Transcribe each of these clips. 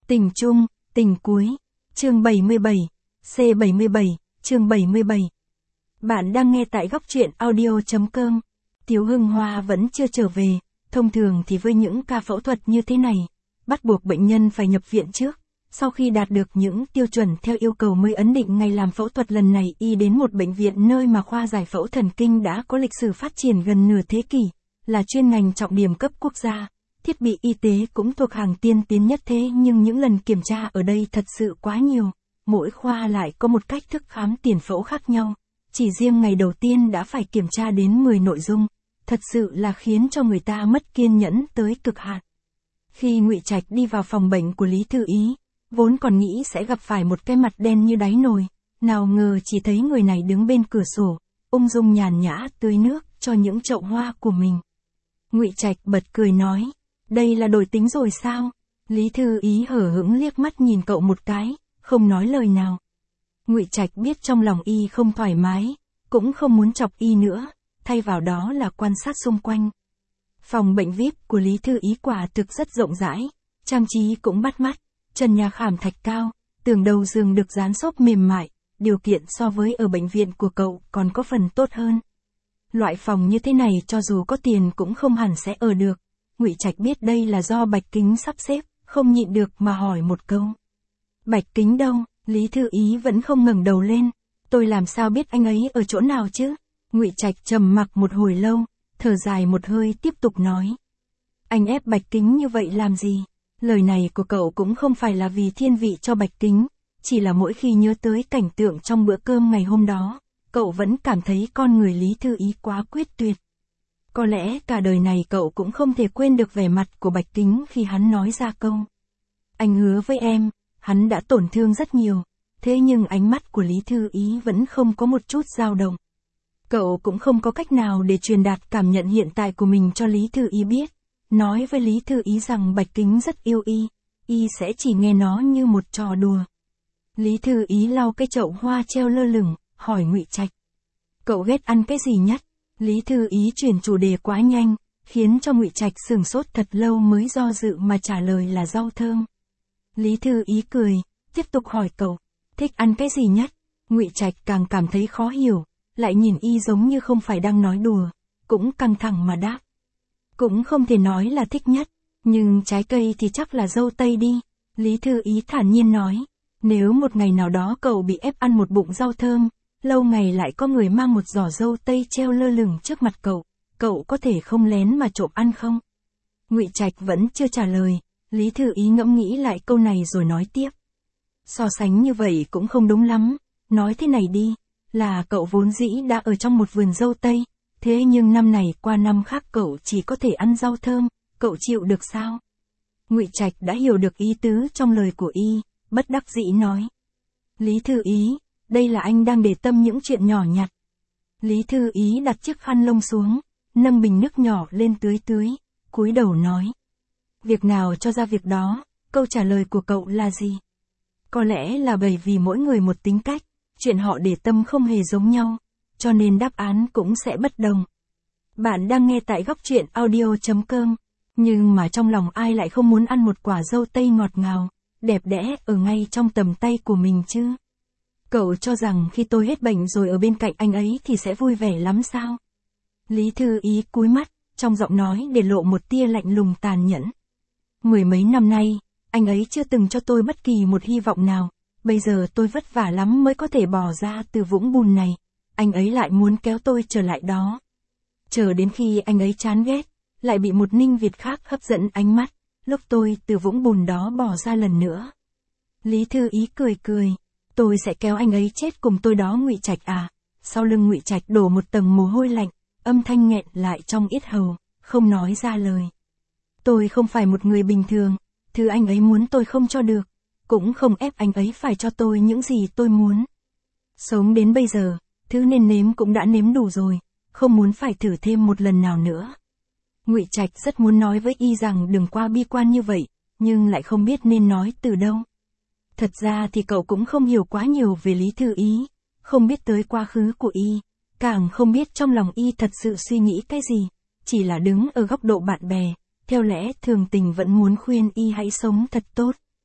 Tình chung, tình cuối. Chương 77. C77, chương 77. Bạn đang nghe tại góc truyện audio.com. Tiếu Hưng Hoa vẫn chưa trở về. Thông thường thì với những ca phẫu thuật như thế này, bắt buộc bệnh nhân phải nhập viện trước. Sau khi đạt được những tiêu chuẩn theo yêu cầu mới ấn định ngày làm phẫu thuật. Lần này y đến một bệnh viện nơi mà khoa giải phẫu thần kinh đã có lịch sử phát triển gần nửa thế kỷ, là chuyên ngành trọng điểm cấp quốc gia. Thiết bị y tế cũng thuộc hàng tiên tiến nhất, thế nhưng những lần kiểm tra ở đây thật sự quá nhiều. Mỗi khoa lại có một cách thức khám tiền phẫu khác nhau. Chỉ riêng ngày đầu tiên đã phải kiểm tra đến 10 nội dung. Thật sự là khiến cho người ta mất kiên nhẫn tới cực hạn. Khi Ngụy Trạch đi vào phòng bệnh của Lý Thư Ý, vốn còn nghĩ sẽ gặp phải một cái mặt đen như đáy nồi, nào ngờ chỉ thấy người này đứng bên cửa sổ, ung dung nhàn nhã tưới nước cho những chậu hoa của mình. Ngụy Trạch bật cười nói, đây là đổi tính rồi sao? Lý Thư Ý hở hững liếc mắt nhìn cậu một cái, không nói lời nào. Ngụy Trạch biết trong lòng y không thoải mái, cũng không muốn chọc y nữa, thay vào đó là quan sát xung quanh. Phòng bệnh VIP của Lý Thư Ý quả thực rất rộng rãi, trang trí cũng bắt mắt, trần nhà khảm thạch cao, tường đầu giường được dán xốp mềm mại, điều kiện so với ở bệnh viện của cậu còn có phần tốt hơn. Loại phòng như thế này cho dù có tiền cũng không hẳn sẽ ở được. Ngụy Trạch biết đây là do Bạch Kính sắp xếp, không nhịn được mà hỏi một câu. Bạch Kính đâu? Lý Thư Ý vẫn không ngẩng đầu lên. Tôi làm sao biết anh ấy ở chỗ nào chứ? Ngụy Trạch trầm mặc một hồi lâu, thở dài một hơi tiếp tục nói. Anh ép Bạch Kính như vậy làm gì? Lời này của cậu cũng không phải là vì thiên vị cho Bạch Kính, chỉ là mỗi khi nhớ tới cảnh tượng trong bữa cơm ngày hôm đó, cậu vẫn cảm thấy con người Lý Thư Ý quá quyết tuyệt. Có lẽ cả đời này cậu cũng không thể quên được vẻ mặt của Bạch Kính khi hắn nói ra câu. Anh hứa với em, hắn đã tổn thương rất nhiều, thế nhưng ánh mắt của Lý Thư Ý vẫn không có một chút dao động. Cậu cũng không có cách nào để truyền đạt cảm nhận hiện tại của mình cho Lý Thư Ý biết. Nói với Lý Thư Ý rằng Bạch Kính rất yêu y sẽ chỉ nghe nó như một trò đùa. Lý Thư Ý lau cái chậu hoa treo lơ lửng, hỏi Ngụy Trạch. Cậu ghét ăn cái gì nhất? Lý Thư Ý chuyển chủ đề quá nhanh, khiến cho Ngụy Trạch sửng sốt thật lâu mới do dự mà trả lời là rau thơm. Lý Thư Ý cười, tiếp tục hỏi cậu, thích ăn cái gì nhất? Ngụy Trạch càng cảm thấy khó hiểu, lại nhìn y giống như không phải đang nói đùa, cũng căng thẳng mà đáp. Cũng không thể nói là thích nhất, nhưng trái cây thì chắc là dâu tây đi. Lý Thư Ý thản nhiên nói, nếu một ngày nào đó cậu bị ép ăn một bụng rau thơm, lâu ngày lại có người mang một giỏ dâu tây treo lơ lửng trước mặt cậu có thể không lén mà trộm ăn không? Ngụy Trạch vẫn chưa trả lời, Lý Thư Ý ngẫm nghĩ lại câu này rồi nói tiếp. So sánh như vậy cũng không đúng lắm, nói thế này đi, là cậu vốn dĩ đã ở trong một vườn dâu tây, thế nhưng năm này qua năm khác cậu chỉ có thể ăn rau thơm, cậu chịu được sao? Ngụy Trạch đã hiểu được ý tứ trong lời của y, bất đắc dĩ nói. Lý Thư Ý, đây là anh đang để tâm những chuyện nhỏ nhặt. Lý Thư Ý đặt chiếc khăn lông xuống, nâng bình nước nhỏ lên tưới, cúi đầu nói. Việc nào cho ra việc đó, câu trả lời của cậu là gì? Có lẽ là bởi vì mỗi người một tính cách, chuyện họ để tâm không hề giống nhau, cho nên đáp án cũng sẽ bất đồng. Bạn đang nghe tại góc truyện audio.com, nhưng mà trong lòng ai lại không muốn ăn một quả dâu tây ngọt ngào, đẹp đẽ ở ngay trong tầm tay của mình chứ? Cậu cho rằng khi tôi hết bệnh rồi ở bên cạnh anh ấy thì sẽ vui vẻ lắm sao? Lý Thư Ý cúi mắt, trong giọng nói để lộ một tia lạnh lùng tàn nhẫn. Mười mấy năm nay, anh ấy chưa từng cho tôi bất kỳ một hy vọng nào, bây giờ tôi vất vả lắm mới có thể bò ra từ vũng bùn này, anh ấy lại muốn kéo tôi trở lại đó. Chờ đến khi anh ấy chán ghét, lại bị một Ninh Việt khác hấp dẫn ánh mắt, lúc tôi từ vũng bùn đó bò ra lần nữa. Lý Thư Ý cười, tôi sẽ kéo anh ấy chết cùng tôi đó Ngụy Trạch à? Sau lưng Ngụy Trạch đổ một tầng mồ hôi lạnh, âm thanh nghẹn lại trong yết hầu, không nói ra lời. Tôi không phải một người bình thường, thứ anh ấy muốn tôi không cho được, cũng không ép anh ấy phải cho tôi những gì tôi muốn. Sống đến bây giờ, thứ nên nếm cũng đã nếm đủ rồi, không muốn phải thử thêm một lần nào nữa. Ngụy Trạch rất muốn nói với y rằng đừng qua bi quan như vậy, nhưng lại không biết nên nói từ đâu. Thật ra thì cậu cũng không hiểu quá nhiều về Lý Thư Ý, không biết tới quá khứ của y, càng không biết trong lòng y thật sự suy nghĩ cái gì, chỉ là đứng ở góc độ bạn bè, theo lẽ thường tình vẫn muốn khuyên y hãy sống thật tốt.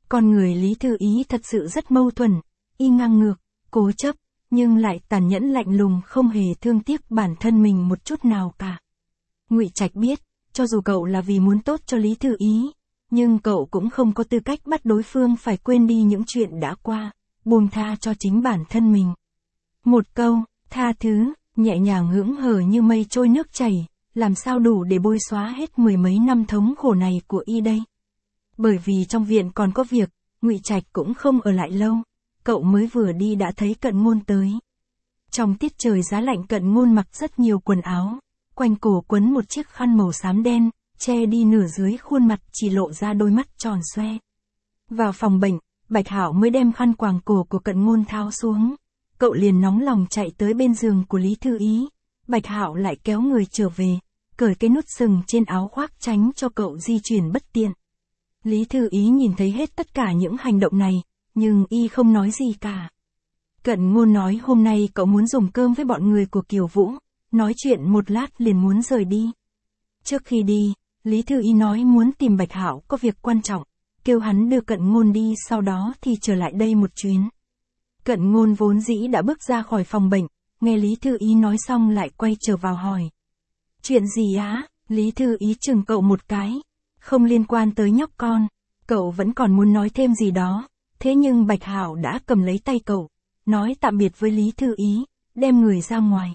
Con người Lý Thư Ý thật sự rất mâu thuẫn, y ngang ngược, cố chấp, nhưng lại tàn nhẫn lạnh lùng, không hề thương tiếc bản thân mình một chút nào cả. Ngụy Trạch biết, cho dù cậu là vì muốn tốt cho Lý Thư Ý, nhưng cậu cũng không có tư cách bắt đối phương phải quên đi những chuyện đã qua, buông tha cho chính bản thân mình. Một câu, tha thứ, nhẹ nhàng hững hờ như mây trôi nước chảy, làm sao đủ để bôi xóa hết mười mấy năm thống khổ này của y đây. Bởi vì trong viện còn có việc, Ngụy Trạch cũng không ở lại lâu, cậu mới vừa đi đã thấy Cận Ngôn tới. Trong tiết trời giá lạnh, Cận Ngôn mặc rất nhiều quần áo, quanh cổ quấn một chiếc khăn màu xám đen, che đi nửa dưới khuôn mặt, chỉ lộ ra đôi mắt tròn xoe. Vào phòng bệnh, Bạch Hạo mới đem khăn quàng cổ của Cận Ngôn tháo xuống. Cậu liền nóng lòng chạy tới bên giường của Lý Thư Ý. Bạch Hạo lại kéo người trở về, cởi cái nút sừng trên áo khoác tránh cho cậu di chuyển bất tiện. Lý Thư Ý nhìn thấy hết tất cả những hành động này, nhưng y không nói gì cả. Cận Ngôn nói hôm nay cậu muốn dùng cơm với bọn người của Kiều Vũ, nói chuyện một lát liền muốn rời đi. Trước khi đi, Lý Thư Ý nói muốn tìm Bạch Hạo có việc quan trọng, kêu hắn đưa Cận Ngôn đi, sau đó thì trở lại đây một chuyến. Cận Ngôn vốn dĩ đã bước ra khỏi phòng bệnh, nghe Lý Thư Ý nói xong lại quay trở vào hỏi. Chuyện gì á? Lý Thư Ý chừng cậu một cái. Không liên quan tới nhóc con. Cậu vẫn còn muốn nói thêm gì đó, thế nhưng Bạch Hạo đã cầm lấy tay cậu, nói tạm biệt với Lý Thư Ý, đem người ra ngoài.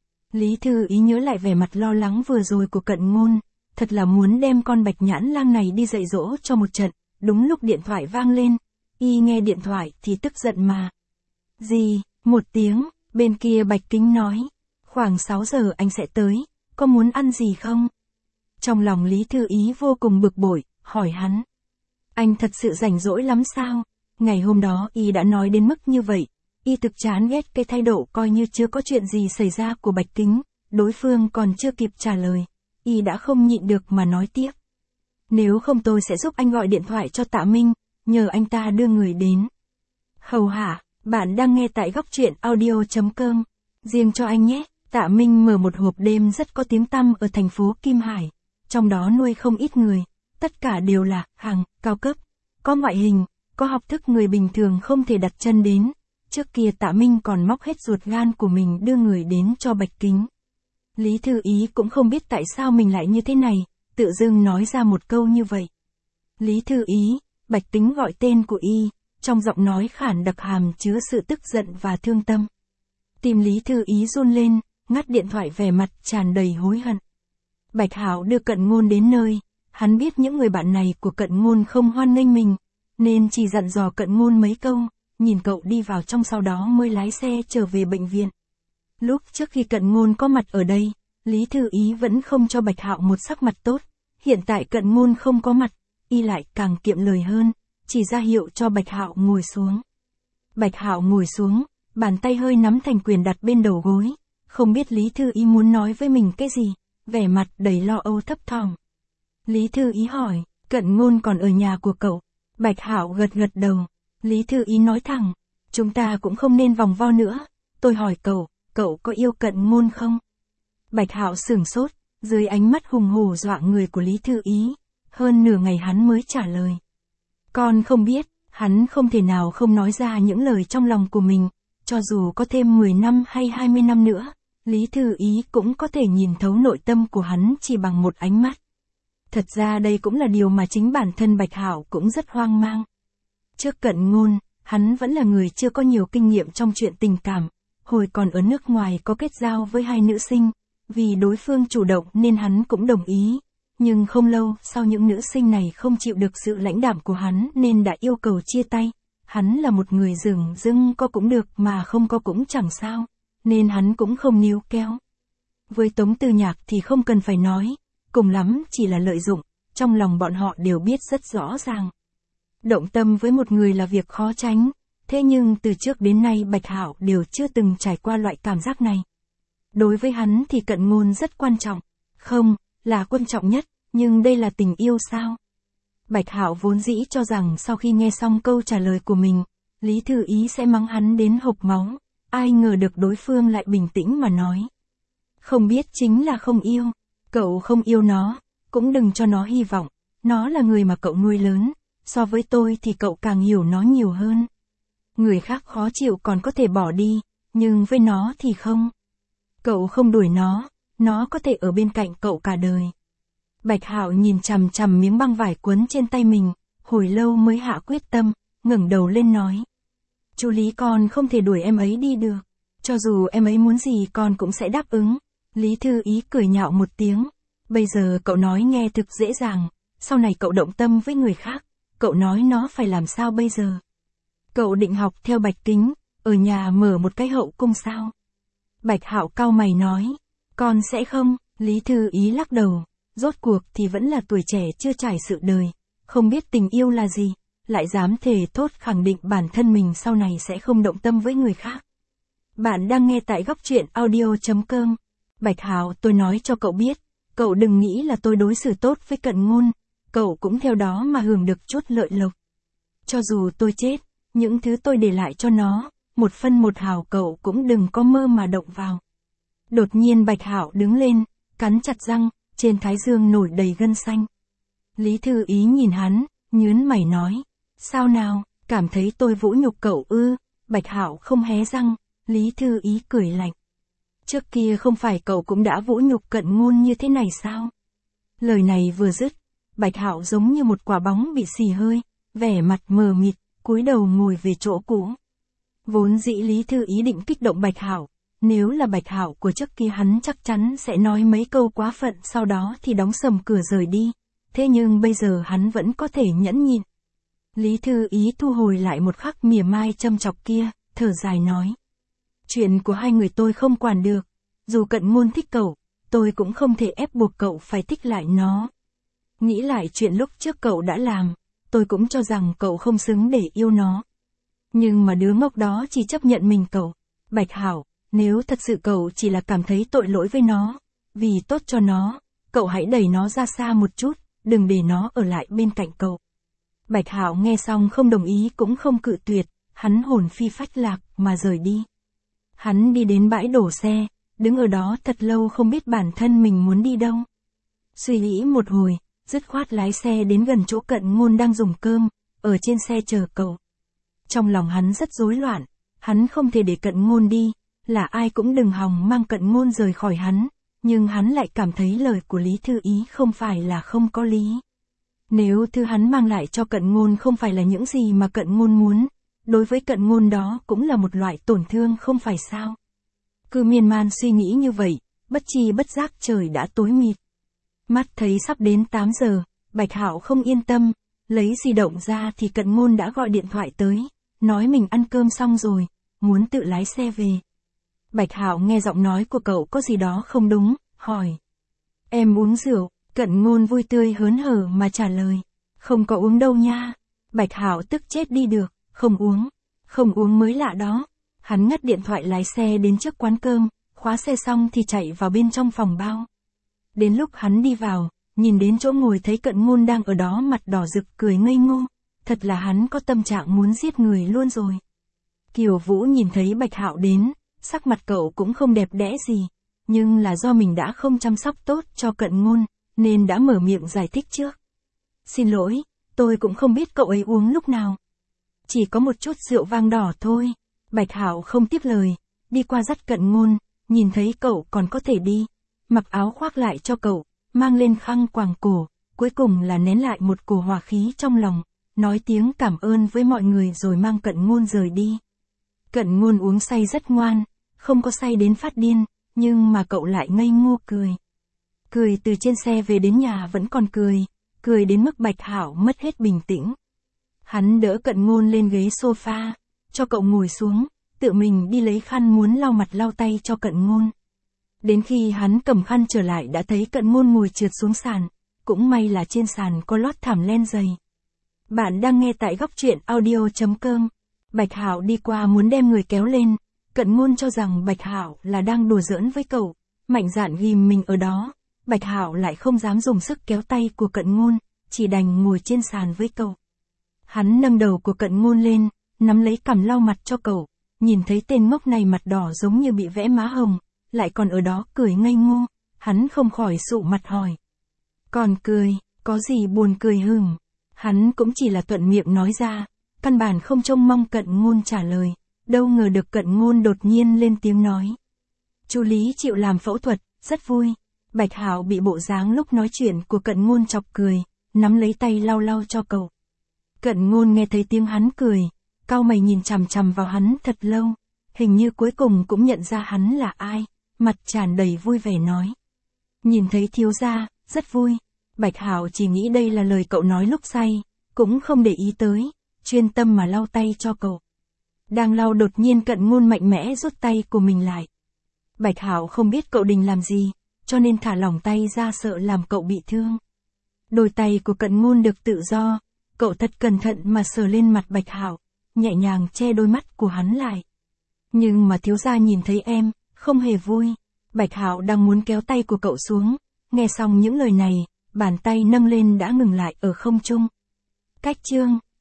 Lý Thư Ý nhớ lại vẻ mặt lo lắng vừa rồi của Cận Ngôn, thật là muốn đem con Bạch Nhãn Lang này đi dạy dỗ cho một trận. Đúng lúc điện thoại vang lên, y nghe điện thoại thì tức giận mà. Gì? Một tiếng, bên kia Bạch Kính nói, khoảng 6 giờ anh sẽ tới, có muốn ăn gì không? Trong lòng Lý Thư Ý vô cùng bực bội, hỏi hắn. Anh thật sự rảnh rỗi lắm sao? Ngày hôm đó y đã nói đến mức như vậy, y thực chán ghét cái thái độ coi như chưa có chuyện gì xảy ra của Bạch Kính, đối phương còn chưa kịp trả lời, y đã không nhịn được mà nói tiếp. Nếu không tôi sẽ giúp anh gọi điện thoại cho Tạ Minh, nhờ anh ta đưa người đến. Hầu hạ, bạn đang nghe tại góc truyện audio.com. Riêng cho anh nhé, Tạ Minh mở một hộp đêm rất có tiếng tăm ở thành phố Kim Hải, trong đó nuôi không ít người, tất cả đều là hàng cao cấp, có ngoại hình, có học thức người bình thường không thể đặt chân đến. Trước kia Tạ Minh còn móc hết ruột gan của mình đưa người đến cho Bạch Kính. Lý Thư Ý cũng không biết tại sao mình lại như thế này, tự dưng nói ra một câu như vậy. Lý Thư Ý, Bạch Kính gọi tên của y, trong giọng nói khản đặc hàm chứa sự tức giận và thương tâm. Tim Lý Thư Ý run lên, ngắt điện thoại, vẻ mặt tràn đầy hối hận. Bạch Hạo đưa Cận Ngôn đến nơi, hắn biết những người bạn này của Cận Ngôn không hoan nghênh mình, nên chỉ dặn dò Cận Ngôn mấy câu, nhìn cậu đi vào trong, sau đó mới lái xe trở về bệnh viện. Lúc trước khi Cận Ngôn có mặt ở đây, Lý Thư Ý vẫn không cho Bạch Hạo một sắc mặt tốt, hiện tại Cận Ngôn không có mặt, y lại càng kiệm lời hơn, chỉ ra hiệu cho Bạch Hạo ngồi xuống. Bạch Hạo ngồi xuống, bàn tay hơi nắm thành quyền đặt bên đầu gối, không biết Lý Thư Ý muốn nói với mình cái gì, vẻ mặt đầy lo âu thấp thỏm. Lý Thư Ý hỏi, Cận Ngôn còn ở nhà của cậu? Bạch Hạo gật gật đầu. Lý Thư Ý nói thẳng, chúng ta cũng không nên vòng vo nữa, tôi hỏi cậu có yêu Cận Ngôn không? Bạch Hạo sửng sốt, dưới ánh mắt hùng hổ dọa người của Lý Thư Ý, hơn nửa ngày hắn mới trả lời. Con không biết, hắn không thể nào không nói ra những lời trong lòng của mình, cho dù có thêm 10 năm hay 20 năm nữa, Lý Thư Ý cũng có thể nhìn thấu nội tâm của hắn chỉ bằng một ánh mắt. Thật ra đây cũng là điều mà chính bản thân Bạch Hạo cũng rất hoang mang. Trước Cận Ngôn, hắn vẫn là người chưa có nhiều kinh nghiệm trong chuyện tình cảm, hồi còn ở nước ngoài có kết giao với 2 nữ sinh, vì đối phương chủ động nên hắn cũng đồng ý. Nhưng không lâu sau những nữ sinh này không chịu được sự lãnh đạm của hắn nên đã yêu cầu chia tay. Hắn là một người dửng dưng, có cũng được mà không có cũng chẳng sao, nên hắn cũng không níu kéo. Với Tống Tư Nhạc thì không cần phải nói, cùng lắm chỉ là lợi dụng, trong lòng bọn họ đều biết rất rõ ràng. Động tâm với một người là việc khó tránh, thế nhưng từ trước đến nay Bạch Hạo đều chưa từng trải qua loại cảm giác này. Đối với hắn thì Cận Ngôn rất quan trọng, không, là quan trọng nhất, nhưng đây là tình yêu sao? Bạch Hạo vốn dĩ cho rằng sau khi nghe xong câu trả lời của mình, Lý Thư Ý sẽ mắng hắn đến hộc máu, ai ngờ được đối phương lại bình tĩnh mà nói. Không biết chính là không yêu, cậu không yêu nó, cũng đừng cho nó hy vọng, nó là người mà cậu nuôi lớn, so với tôi thì cậu càng hiểu nó nhiều hơn. Người khác khó chịu còn có thể bỏ đi, nhưng với nó thì không. Cậu không đuổi nó có thể ở bên cạnh cậu cả đời. Bạch Hạo nhìn chằm chằm miếng băng vải quấn trên tay mình, hồi lâu mới hạ quyết tâm, ngẩng đầu lên nói. Chú Lý, con không thể đuổi em ấy đi được. Cho dù em ấy muốn gì con cũng sẽ đáp ứng. Lý Thư Ý cười nhạo một tiếng. Bây giờ cậu nói nghe thực dễ dàng, sau này cậu động tâm với người khác, cậu nói nó phải làm sao bây giờ? Cậu định học theo Bạch Kính, ở nhà mở một cái hậu cung sao? Bạch Hạo cau mày nói, con sẽ không. Lý Thư Ý lắc đầu, rốt cuộc thì vẫn là tuổi trẻ chưa trải sự đời, không biết tình yêu là gì, lại dám thề thốt khẳng định bản thân mình sau này sẽ không động tâm với người khác. Bạn đang nghe tại góc truyện audio.com. Bạch Hạo, tôi nói cho cậu biết, cậu đừng nghĩ là tôi đối xử tốt với Cận Ngôn, cậu cũng theo đó mà hưởng được chút lợi lộc. Cho dù tôi chết, những thứ tôi để lại cho nó, một phân một hào cậu cũng đừng có mơ mà động vào. Đột nhiên Bạch Hạo đứng lên, cắn chặt răng, trên thái dương nổi đầy gân xanh. Lý Thư Ý nhìn hắn, nhướng mày nói, sao nào, cảm thấy tôi vũ nhục cậu ư? Bạch Hạo không hé răng, Lý Thư Ý cười lạnh. Trước kia không phải cậu cũng đã vũ nhục Cận Ngôn như thế này sao? Lời này vừa dứt, Bạch Hạo giống như một quả bóng bị xì hơi, vẻ mặt mờ mịt, cúi đầu ngồi về chỗ cũ. Vốn dĩ Lý Thư Ý định kích động Bạch Hạo, nếu là Bạch Hạo của trước kia hắn chắc chắn sẽ nói mấy câu quá phận, sau đó thì đóng sầm cửa rời đi. Thế nhưng bây giờ hắn vẫn có thể nhẫn nhịn. Lý Thư Ý thu hồi lại một khắc mỉa mai châm chọc kia, thở dài nói. Chuyện của hai người tôi không quản được, dù Cận Ngôn thích cậu, tôi cũng không thể ép buộc cậu phải thích lại nó. Nghĩ lại chuyện lúc trước cậu đã làm, tôi cũng cho rằng cậu không xứng để yêu nó. Nhưng mà đứa ngốc đó chỉ chấp nhận mình cậu. Bạch Hạo, nếu thật sự cậu chỉ là cảm thấy tội lỗi với nó, vì tốt cho nó, cậu hãy đẩy nó ra xa một chút, đừng để nó ở lại bên cạnh cậu. Bạch Hạo nghe xong không đồng ý cũng không cự tuyệt, hắn hồn phi phách lạc mà rời đi. Hắn đi đến bãi đổ xe, đứng ở đó thật lâu không biết bản thân mình muốn đi đâu. Suy nghĩ một hồi, dứt khoát lái xe đến gần chỗ Cận Ngôn đang dùng cơm, ở trên xe chờ cậu. Trong lòng hắn rất rối loạn, hắn không thể để Cận Ngôn đi, là ai cũng đừng hòng mang Cận Ngôn rời khỏi hắn, nhưng hắn lại cảm thấy lời của Lý Thư Ý không phải là không có lý. Nếu thứ hắn mang lại cho Cận Ngôn không phải là những gì mà Cận Ngôn muốn, đối với Cận Ngôn đó cũng là một loại tổn thương không phải sao? Cứ miên man suy nghĩ như vậy, bất chi bất giác trời đã tối mịt. Mắt thấy sắp đến 8 giờ, Bạch Hạo không yên tâm, lấy di động ra thì Cận Ngôn đã gọi điện thoại tới, nói mình ăn cơm xong rồi, muốn tự lái xe về. Bạch Hạo nghe giọng nói của cậu có gì đó không đúng, hỏi. Em uống rượu? Cận Ngôn vui tươi hớn hở mà trả lời. Không có uống đâu nha. Bạch Hạo tức chết đi được, không uống mới lạ đó. Hắn ngắt điện thoại lái xe đến trước quán cơm, khóa xe xong thì chạy vào bên trong phòng bao. Đến lúc hắn đi vào, nhìn đến chỗ ngồi thấy Cận Ngôn đang ở đó mặt đỏ rực cười ngây ngô, thật là hắn có tâm trạng muốn giết người luôn rồi. Kiều Vũ nhìn thấy Bạch Hạo đến, sắc mặt cậu cũng không đẹp đẽ gì, nhưng là do mình đã không chăm sóc tốt cho Cận Ngôn, nên đã mở miệng giải thích trước. Xin lỗi, tôi cũng không biết cậu ấy uống lúc nào. Chỉ có một chút rượu vang đỏ thôi. Bạch Hạo không tiếp lời, đi qua dắt Cận Ngôn, nhìn thấy cậu còn có thể đi, mặc áo khoác lại cho cậu, mang lên khăn quàng cổ, cuối cùng là nén lại một cổ hỏa khí trong lòng, nói tiếng cảm ơn với mọi người rồi mang Cận Ngôn rời đi. Cận Ngôn uống say rất ngoan, không có say đến phát điên, nhưng mà cậu lại ngây ngô cười. Cười từ trên xe về đến nhà vẫn còn cười đến mức Bạch Hạo mất hết bình tĩnh. Hắn đỡ Cận Ngôn lên ghế sofa, cho cậu ngồi xuống, tự mình đi lấy khăn muốn lau mặt lau tay cho Cận Ngôn. Đến khi hắn cầm khăn trở lại đã thấy Cận Ngôn ngồi trượt xuống sàn, cũng may là trên sàn có lót thảm len dày. Bạn đang nghe tại góc truyện audio.com. Bạch Hạo đi qua muốn đem người kéo lên, Cận Ngôn cho rằng Bạch Hạo là đang đùa giỡn với cậu, mạnh dạn ghim mình ở đó. Bạch Hạo lại không dám dùng sức kéo tay của Cận Ngôn, chỉ đành ngồi trên sàn với cậu. Hắn nâng đầu của Cận Ngôn lên, nắm lấy cằm lau mặt cho cậu, nhìn thấy tên ngốc này mặt đỏ giống như bị vẽ má hồng, lại còn ở đó cười ngây ngô, hắn không khỏi sụ mặt hỏi. Còn cười, có gì buồn cười hửng? Hắn cũng chỉ là thuận miệng nói ra, căn bản không trông mong Cận Ngôn trả lời, đâu ngờ được Cận Ngôn đột nhiên lên tiếng nói. Chu Lý chịu làm phẫu thuật, rất vui. Bạch Hạo bị bộ dáng lúc nói chuyện của Cận Ngôn chọc cười, nắm lấy tay lau lau cho cậu. Cận Ngôn nghe thấy tiếng hắn cười, cau mày nhìn chằm chằm vào hắn thật lâu, hình như cuối cùng cũng nhận ra hắn là ai, mặt tràn đầy vui vẻ nói. Nhìn thấy thiếu gia, rất vui. Bạch Hạo chỉ nghĩ đây là lời cậu nói lúc say, cũng không để ý tới, chuyên tâm mà lau tay cho cậu. Đang lau đột nhiên Cận Ngôn mạnh mẽ rút tay của mình lại. Bạch Hạo không biết cậu định làm gì, cho nên thả lỏng tay ra sợ làm cậu bị thương. Đôi tay của Cận Ngôn được tự do, cậu thật cẩn thận mà sờ lên mặt Bạch Hạo, nhẹ nhàng che đôi mắt của hắn lại. Nhưng mà thiếu gia nhìn thấy em, không hề vui. Bạch Hạo đang muốn kéo tay của cậu xuống, nghe xong những lời này, bàn tay nâng lên đã ngừng lại ở không trung. Cách chương